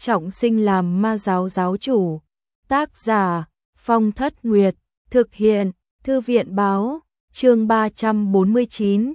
trọng sinh làm ma giáo giáo chủ. Tác giả Phong Thất Nguyệt, thực hiện Thư viện báo, chương 349,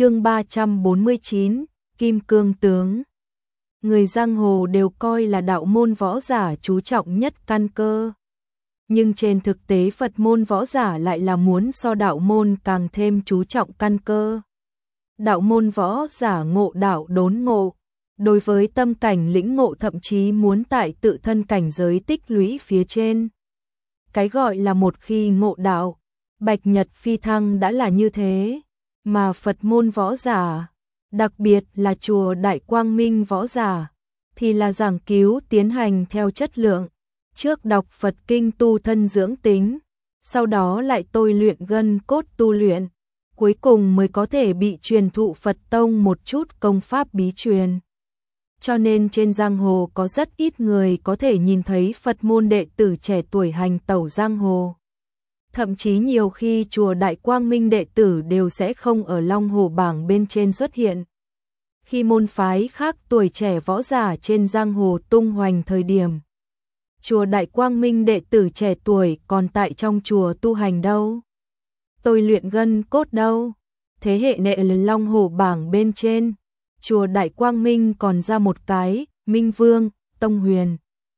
Kim Cương tướng. Người giang hồ đều coi là đạo môn võ giả chú trọng nhất căn cơ. Nhưng trên thực tế Phật môn võ giả lại là muốn so đạo môn càng thêm chú trọng căn cơ. Đạo môn võ giả ngộ đạo đốn ngộ, đối với tâm cảnh lĩnh ngộ thậm chí muốn tại tự thân cảnh giới tích lũy phía trên. Cái gọi là một khi ngộ đạo, bạch nhật phi thăng đã là như thế, mà Phật môn võ giả, đặc biệt là chùa Đại Quang Minh võ giả, thì là giảng cứu tiến hành theo chất lượng, trước đọc Phật kinh tu thân dưỡng tính, sau đó lại tôi luyện gân cốt tu luyện, cuối cùng mới có thể bị truyền thụ Phật tông một chút công pháp bí truyền. Cho nên trên giang hồ có rất ít người có thể nhìn thấy Phật môn đệ tử trẻ tuổi hành tẩu giang hồ. Thậm chí nhiều khi chùa Đại Quang Minh đệ tử đều sẽ không ở Long Hồ bảng bên trên xuất hiện. Khi môn phái khác tuổi trẻ võ giả trên giang hồ tung hoành thời điểm, chùa Đại Quang Minh đệ tử trẻ tuổi còn tại trong chùa tu hành đâu, tôi luyện gân cốt đâu. Thế hệ nệ Long Hồ bảng bên trên, chùa Đại Quang Minh còn ra một cái Minh Vương, Tông Huyền.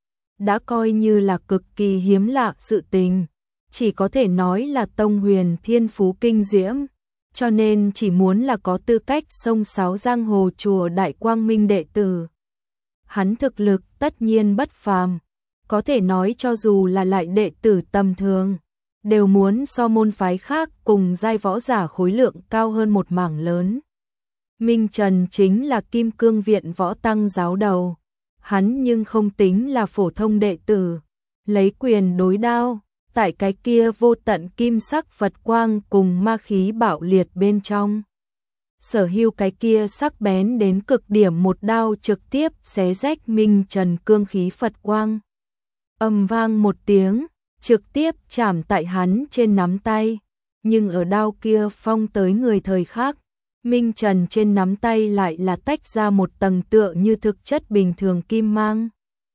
Đã coi như là cực kỳ hiếm lạ sự tình, chỉ có thể nói là Tông Huyền thiên phú kinh diễm, cho nên chỉ muốn là có tư cách xông xáo giang hồ chùa Đại Quang Minh đệ tử. Hắn thực lực tất nhiên bất phàm, có thể nói cho dù là lại đệ tử tầm thường, đều muốn so môn phái khác cùng giai võ giả khối lượng cao hơn một mảng lớn. Minh Trần chính là Kim Cương viện võ tăng giáo đầu, hắn nhưng không tính là phổ thông đệ tử, lấy quyền đối đao, tại cái kia vô tận kim sắc Phật quang cùng ma khí bạo liệt bên trong. Sở hữu cái kia sắc bén đến cực điểm một đao trực tiếp xé rách Minh Trần cương khí Phật quang. Ầm vang một tiếng, trực tiếp chạm tại hắn trên nắm tay, nhưng ở đao kia phong tới người thời khác, Minh Trần trên nắm tay lại là tách ra một tầng tựa như thực chất bình thường kim mang.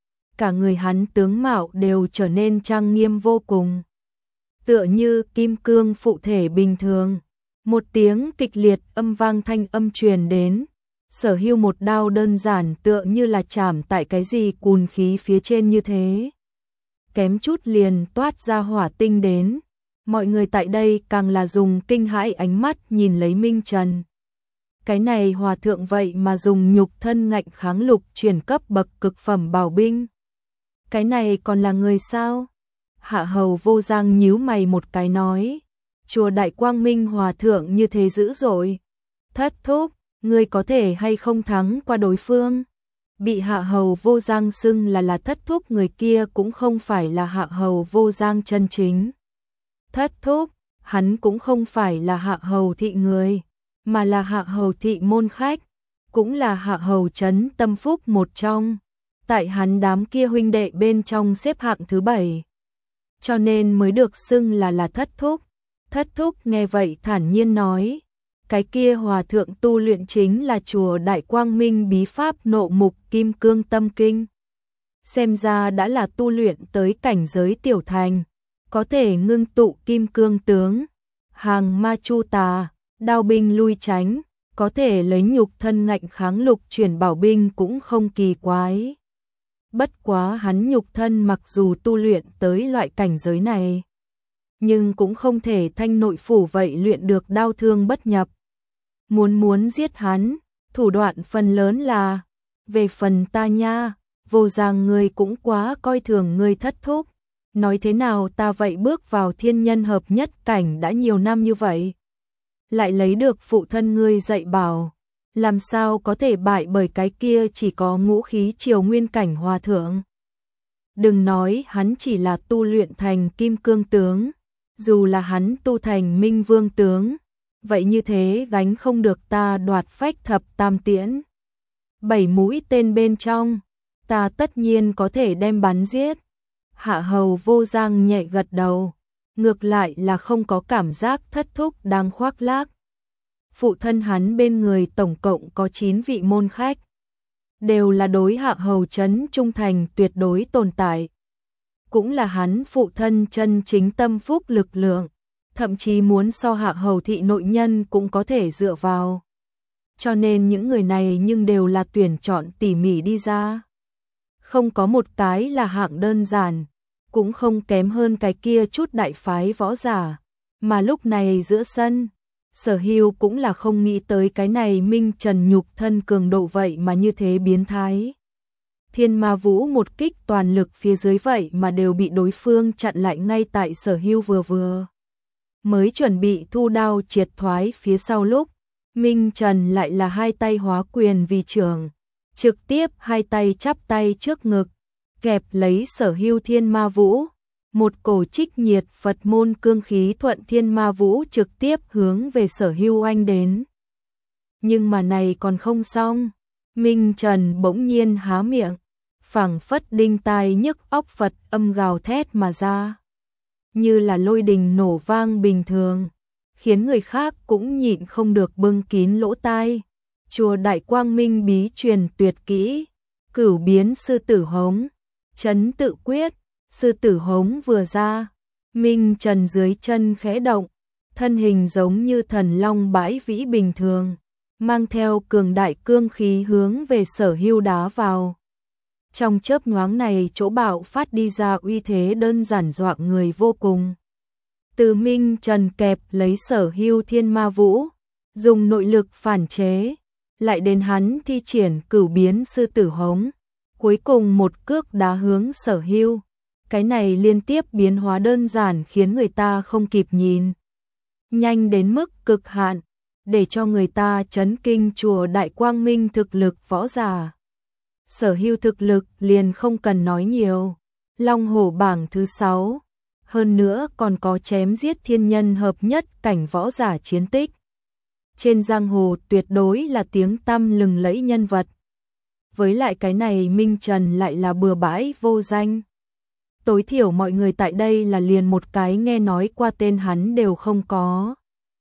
Cả người hắn tướng mạo đều trở nên trang nghiêm vô cùng, tựa như kim cương phụ thể bình thường. Một tiếng kịch liệt âm vang thanh âm truyền đến, sở hữu một đao đơn giản tựa như là chạm tại cái gì cùn khí phía trên như thế, kém chút liền toát ra hỏa tinh đến. Mọi người tại đây càng là dùng kinh hãi ánh mắt nhìn lấy Minh Trần. Cái này hòa thượng vậy mà dùng nhục thân ngạnh kháng lục chuyển cấp bậc cực phẩm bảo binh. Cái này còn là người sao? Hạ Hầu Vô Giang nhíu mày một cái nói, chùa Đại Quang Minh hòa thượng như thế dữ dội. Thất thúc, ngươi có thể hay không thắng qua đối phương? Bị Hạ Hầu Vô Giang xưng là thất thúc người kia cũng không phải là Hạ Hầu Vô Giang chân chính. Thất thúc, hắn cũng không phải là Hạ Hầu thị người, mà là Hạ Hầu thị môn khách, cũng là Hạ Hầu trấn tâm phúc một trong, tại hắn đám kia huynh đệ bên trong xếp hạng thứ 7, cho nên mới được xưng là thất thúc. Thất thúc nghe vậy thản nhiên nói, cái kia hòa thượng tu luyện chính là chùa Đại Quang Minh bí pháp nộ mục kim cương tâm kinh, xem ra đã là tu luyện tới cảnh giới tiểu thành, có thể ngưng tụ kim cương tướng, hàng ma chu tà, đao binh lui tránh, có thể lấy nhục thân ngạnh kháng lục chuyển bảo binh cũng không kỳ quái. Bất quá hắn nhục thân mặc dù tu luyện tới loại cảnh giới này, nhưng cũng không thể thanh nội phủ vậy luyện được đao thương bất nhập. Muốn giết hắn, thủ đoạn phần lớn là, về phần ta nha, Vô Giang ngươi cũng quá coi thường ngươi thất thúc. Nói thế nào ta vậy bước vào thiên nhân hợp nhất cảnh đã nhiều năm như vậy, lại lấy được phụ thân ngươi dạy bảo, làm sao có thể bại bởi cái kia chỉ có ngũ khí triều nguyên cảnh hòa thượng. Đừng nói hắn chỉ là tu luyện thành kim cương tướng, dù là hắn tu thành minh vương tướng, vậy như thế gánh không được ta đoạt phách thập tam tiễn. 7 mũi tên bên trong, ta tất nhiên có thể đem bắn giết. Hạ Hầu Vô Giang nhẹ gật đầu, ngược lại là không có cảm giác thất thúc đang khoác lác. Phụ thân hắn bên người tổng cộng có 9 vị môn khách, đều là đối Hạng Hầu trấn trung thành tuyệt đối tồn tại. Cũng là hắn phụ thân chân chính tâm phúc lực lượng, thậm chí muốn so Hạng Hầu thị nội nhân cũng có thể dựa vào. Cho nên những người này nhưng đều là tuyển chọn tỉ mỉ đi ra. Không có một cái là hạng đơn giản, cũng không kém hơn cái kia chút đại phái võ giả. Mà lúc này giữa sân, Sở Hưu cũng là không nghĩ tới cái này Minh Trần nhục thân cường độ vậy mà như thế biến thái. Thiên Ma Vũ một kích toàn lực phía dưới vậy mà đều bị đối phương chặn lại ngay tại Sở Hưu vừa mới chuẩn bị thu đao triệt thoái phía sau lúc, Minh Trần lại là hai tay hóa quyền vì trưởng, trực tiếp hai tay chắp tay trước ngực, kẹp lấy Sở Hưu Thiên Ma Vũ, một cổ trích nhiệt Phật môn cương khí thuận Thiên Ma Vũ trực tiếp hướng về Sở Hưu oanh đến. Nhưng mà này còn không xong, Minh Trần bỗng nhiên há miệng, phảng phất đinh tai nhức óc Phật âm gào thét mà ra, như là lôi đình nổ vang bình thường, khiến người khác cũng nhịn không được bưng kín lỗ tai. Chùa Đại Quang Minh bí truyền tuyệt kỹ, Cửu biến sư tử hống, trấn tự quyết, sư tử hống vừa ra, Minh Trần dưới chân khẽ động, thân hình giống như thần long bãi vĩ bình thường, mang theo cường đại cương khí hướng về Sở Hưu đá vào. Trong chớp nhoáng này chỗ bạo phát đi ra uy thế đơn giản dọa người vô cùng. Từ Minh Trần kẹp lấy Sở Hưu Thiên Ma Vũ, dùng nội lực phản chế, lại đến hắn thi triển cửu biến sư tử hống, cuối cùng một cước đá hướng Sở Hưu. Cái này liên tiếp biến hóa đơn giản khiến người ta không kịp nhìn. Nhanh đến mức cực hạn, để cho người ta chấn kinh chùa Đại Quang Minh thực lực võ giả. Sở Hưu thực lực liền không cần nói nhiều, Long Hổ bảng thứ 6, hơn nữa còn có chém giết thiên nhân hợp nhất cảnh võ giả chiến tích. Trên giang hồ tuyệt đối là tiếng tăm lừng lẫy nhân vật. Với lại cái này Minh Trần lại là bừa bãi vô danh. Tối thiểu mọi người tại đây là liền một cái nghe nói qua tên hắn đều không có.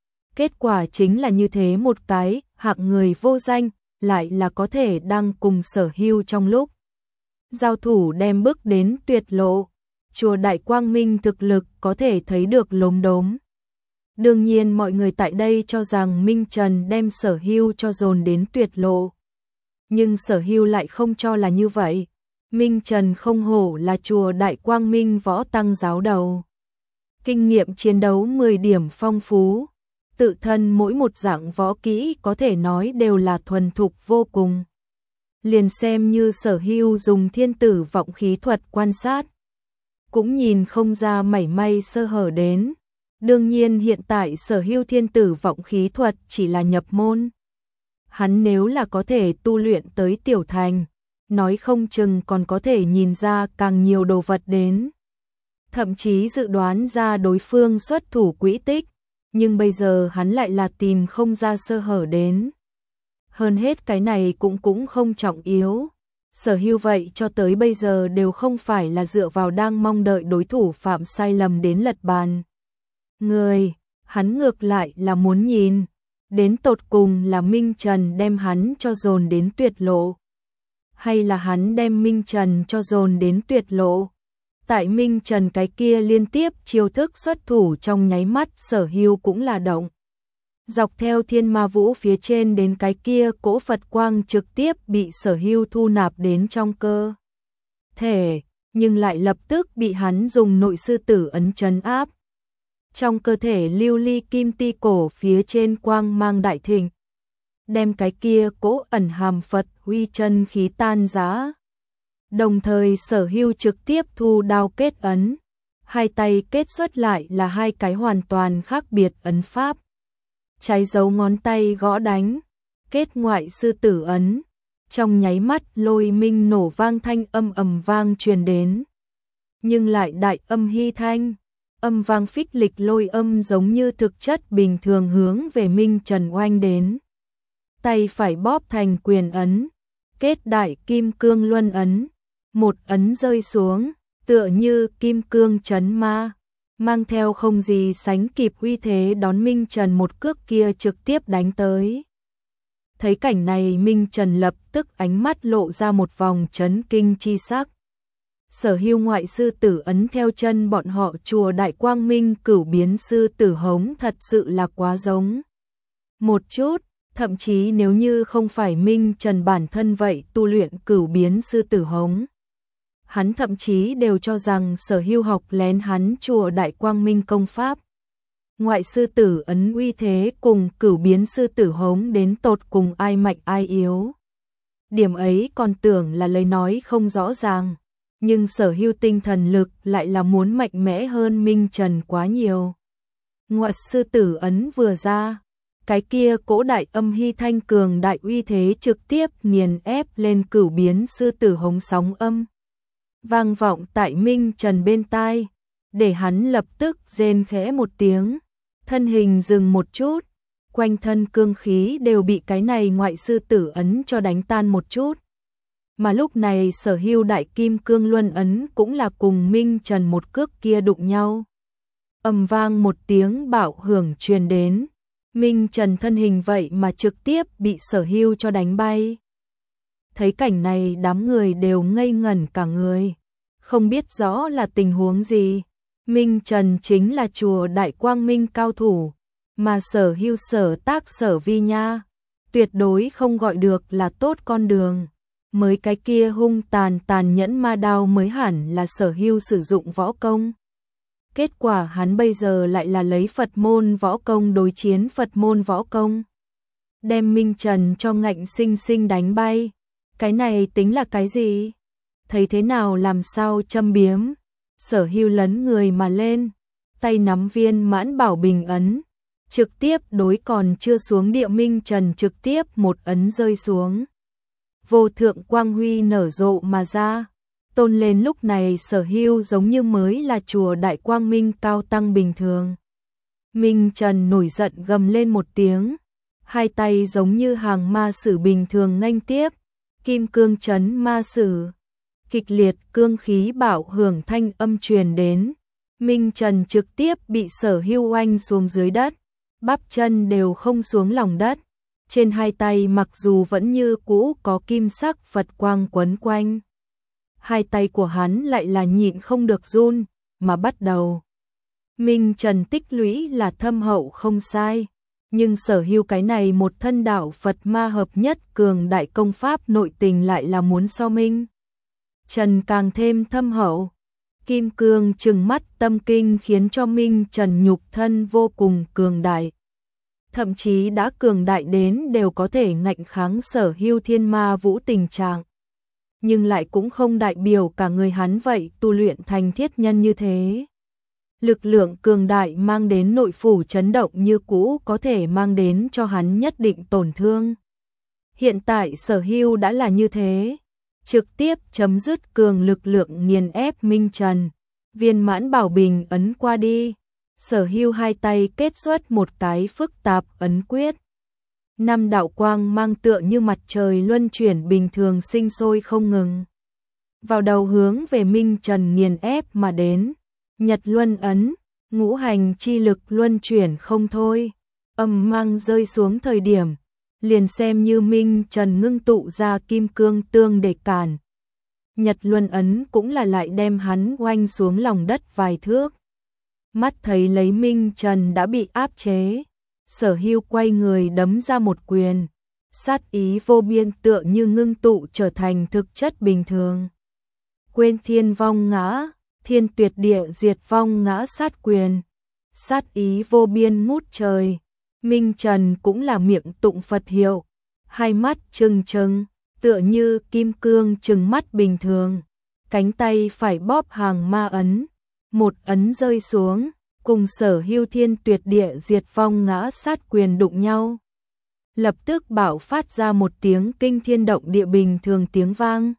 Kết quả chính là như thế một cái hạng người vô danh lại là có thể đang cùng Sở Hưu trong lúc giao thủ đem bước đến tuyệt lộ. Chùa Đại Quang Minh thực lực có thể thấy được lốm đốm. Đương nhiên mọi người tại đây cho rằng Minh Trần đem Sở Hưu cho dồn đến tuyệt lộ. Nhưng Sở Hưu lại không cho là như vậy. Minh Trần không hổ là chùa Đại Quang Minh võ tăng giáo đầu. Kinh nghiệm chiến đấu 10 điểm phong phú. Tự thân mỗi một dạng võ kỹ có thể nói đều là thuần thục vô cùng. Liền xem như Sở Hưu dùng thiên tử vọng khí thuật quan sát, cũng nhìn không ra mảy may sơ hở đến. Đương nhiên hiện tại Sở Hưu thiên tử vọng khí thuật chỉ là nhập môn. Hắn nếu là có thể tu luyện tới tiểu thành, nói không chừng còn có thể nhìn ra càng nhiều đồ vật đến. Thậm chí dự đoán ra đối phương xuất thủ quỹ tích, nhưng bây giờ hắn lại là tìm không ra sơ hở đến. Hơn hết cái này cũng không trọng yếu. Sở Hưu vậy cho tới bây giờ đều không phải là dựa vào đang mong đợi đối thủ phạm sai lầm đến lật bàn. Người, hắn ngược lại là muốn nhìn, đến tột cùng là Minh Trần đem hắn cho dồn đến tuyệt lộ, hay là hắn đem Minh Trần cho dồn đến tuyệt lộ. Tại Minh Trần cái kia liên tiếp chiêu thức xuất thủ trong nháy mắt Sở Hưu cũng là động. Dọc theo Thiên Ma Vũ phía trên đến cái kia cỗ Phật quang trực tiếp bị Sở Hưu thu nạp đến trong cơ thể, nhưng lại lập tức bị hắn dùng nội sư tử ấn trấn áp. Trong cơ thể lưu ly kim ti cổ phía trên quang mang đại thịnh, đem cái kia cỗ ẩn hàm Phật huy chân khí tan rã. Đồng thời Sở Hưu trực tiếp thu đao kết ấn, hai tay kết xuất lại là hai cái hoàn toàn khác biệt ấn pháp. Trái dấu ngón tay gõ đánh, kết ngoại sư tử ấn, trong nháy mắt lôi minh nổ vang thanh âm ầm vang truyền đến. Nhưng lại đại âm hy thanh, âm vang phích lịch lôi âm giống như thực chất bình thường hướng về Minh Trần oanh đến. Tay phải bóp thành quyền ấn, kết đại kim cương luân ấn, một ấn rơi xuống, tựa như kim cương trấn ma, mang theo không gì sánh kịp uy thế đón Minh Trần một cước kia trực tiếp đánh tới. Thấy cảnh này Minh Trần lập tức ánh mắt lộ ra một vòng chấn kinh chi sắc. Sở Hưu ngoại sư tử ấn theo chân bọn họ chùa Đại Quang Minh Cửu Biến sư tử hống thật sự là quá giống một chút, thậm chí nếu như không phải Minh Trần bản thân vậy tu luyện Cửu Biến sư tử hống, hắn thậm chí đều cho rằng Sở Hưu học lén hắn chùa Đại Quang Minh công pháp. Ngoại sư tử ấn uy thế cùng Cửu Biến sư tử hống đến tột cùng ai mạnh ai yếu. Điểm ấy còn tưởng là lời nói không rõ ràng, nhưng Sở Hưu tinh thần lực lại là muốn mạnh mẽ hơn Minh Trần quá nhiều. Ngoại sư tử ấn vừa ra, cái kia cỗ đại âm hy thanh cường đại uy thế trực tiếp nghiền ép lên Cửu Biến sư tử hống sóng âm, vang vọng tại Minh Trần bên tai, để hắn lập tức rên khẽ một tiếng, thân hình dừng một chút, quanh thân cương khí đều bị cái này ngoại sư tử ấn cho đánh tan một chút. Mà lúc này Sở Hưu đại kim cương luân ấn cũng là cùng Minh Trần một cước kia đụng nhau. Ầm vang một tiếng bạo hưởng truyền đến, Minh Trần thân hình vậy mà trực tiếp bị Sở Hưu cho đánh bay. Thấy cảnh này đám người đều ngây ngẩn cả người, không biết rõ là tình huống gì. Minh Trần chính là chùa Đại Quang Minh cao thủ, mà Sở Hưu sở tác sở vi nha, tuyệt đối không gọi được là tốt con đường. Mới cái kia hung tàn nhẫn ma đao mới hẳn là Sở Hưu sử dụng võ công. Kết quả hắn bây giờ lại là lấy Phật môn võ công đối chiến Phật môn võ công, đem Minh Trần cho ngạnh sinh sinh đánh bay. Cái này tính là cái gì? Thấy thế nào làm sao châm biếm? Sở Hưu lấn người mà lên, tay nắm viên mãn bảo bình ấn, trực tiếp đối còn chưa xuống địa Minh Trần trực tiếp một ấn rơi xuống. Vô thượng quang huy nở rộ mà ra, tôn lên lúc này Sở Hưu giống như mới là chùa Đại Quang Minh cao tăng bình thường. Minh Trần nổi giận gầm lên một tiếng, hai tay giống như hàng ma sử bình thường nghênh tiếp, kim cương chấn ma sử. Kịch liệt cương khí bạo hưởng thanh âm truyền đến, Minh Trần trực tiếp bị Sở Hưu oanh xuống dưới đất, bắp chân đều không xuống lòng đất, trên hai tay mặc dù vẫn như cũ có kim sắc Phật quang quấn quanh, hai tay của hắn lại là nhịn không được run, mà bắt đầu. Minh Trần tích lũy là thâm hậu không sai, nhưng Sở Hưu cái này một thân đạo Phật ma hợp nhất cường đại công pháp nội tình lại là muốn so Minh Trần càng thêm thâm hậu. Kim cương trừng mắt tâm kinh khiến cho Minh Trần nhục thân vô cùng cường đại. Thậm chí đã cường đại đến đều có thể ngạnh kháng Sở Hưu thiên ma vũ tình trạng. Nhưng lại cũng không đại biểu cả người hắn vậy tu luyện thành thiết nhân như thế. Lực lượng cường đại mang đến nội phủ chấn động như cũ có thể mang đến cho hắn nhất định tổn thương. Hiện tại Sở Hưu đã là như thế, trực tiếp chấm dứt cường lực lượng nghiền ép Minh Trần, viên mãn bảo bình ấn qua đi, Sở Hưu hai tay kết xuất một cái phức tạp ấn quyết. Năm đạo quang mang tựa như mặt trời luân chuyển bình thường sinh sôi không ngừng, vào đầu hướng về Minh Trần nghiền ép mà đến. Nhật luân ấn, ngũ hành chi lực luân chuyển không thôi, âm mang rơi xuống thời điểm, liền xem như Minh Trần ngưng tụ ra kim cương tương để cản. Nhật luân ấn cũng là lại đem hắn oanh xuống lòng đất vài thước. Mắt thấy lấy Minh Trần đã bị áp chế, Sở Hưu quay người đấm ra một quyền, sát ý vô biên tựa như ngưng tụ trở thành thực chất bình thường. Quên thiên vong ngã, thiên tuyệt địa diệt vong ngã sát quyền, sát ý vô biên ngút trời. Minh Trần cũng là miệng tụng Phật hiệu, hai mắt trừng trừng, tựa như kim cương trừng mắt bình thường, cánh tay phải bóp hàng ma ấn, một ấn rơi xuống, cùng Sở Hưu thiên tuyệt địa diệt vong ngã sát quyền đụng nhau. Lập tức bạo phát ra một tiếng kinh thiên động địa bình thường tiếng vang.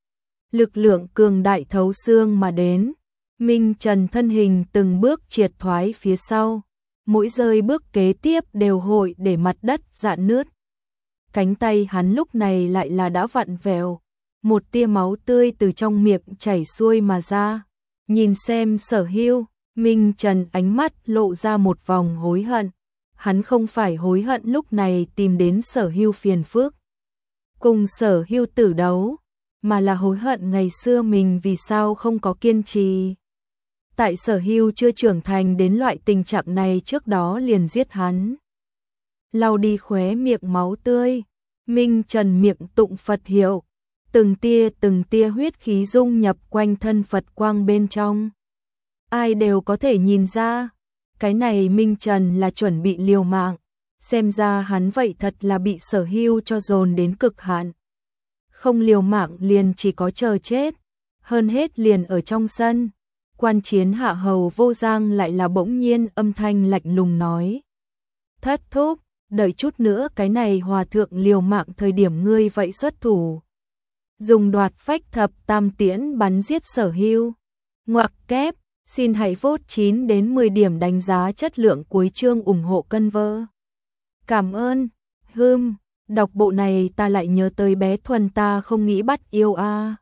Lực lượng cường đại thấu xương mà đến, Minh Trần thân hình từng bước triệt thoái phía sau, mỗi rơi bước kế tiếp đều hội để mặt đất rạn nứt. Cánh tay hắn lúc này lại là đã vặn vẹo, một tia máu tươi từ trong miệng chảy xuôi mà ra. Nhìn xem Sở Hưu, Minh Trần ánh mắt lộ ra một vòng hối hận, hắn không phải hối hận lúc này tìm đến Sở Hưu phiền phức cùng Sở Hưu tử đấu, mà là hối hận ngày xưa mình vì sao không có kiên trì. Tại Sở Hưu chưa trưởng thành đến loại tình trạng này trước đó liền giết hắn. Lau đi khóe miệng máu tươi, Minh Trần miệng tụng Phật hiệu, từng tia huyết khí dung nhập quanh thân Phật quang bên trong. Ai đều có thể nhìn ra, cái này Minh Trần là chuẩn bị liều mạng, xem ra hắn vậy thật là bị Sở Hưu cho dồn đến cực hạn. Không liều mạng liền chỉ có chờ chết, hơn hết liền ở trong sân. Quan chiến hạ hầu Vô Giang lại là bỗng nhiên âm thanh lạnh lùng nói. Thất thúc, đợi chút nữa cái này hòa thượng liều mạng thời điểm ngươi vậy xuất thủ. Dùng đoạt phách thập tam tiễn bắn giết Sở Hưu. Ngoặc kép, xin hãy vote 9 đến 10 điểm đánh giá chất lượng cuối chương ủng hộ cân vơ. Cảm ơn, đọc bộ này ta lại nhớ tới bé Thuần ta không nghĩ bắt yêu a.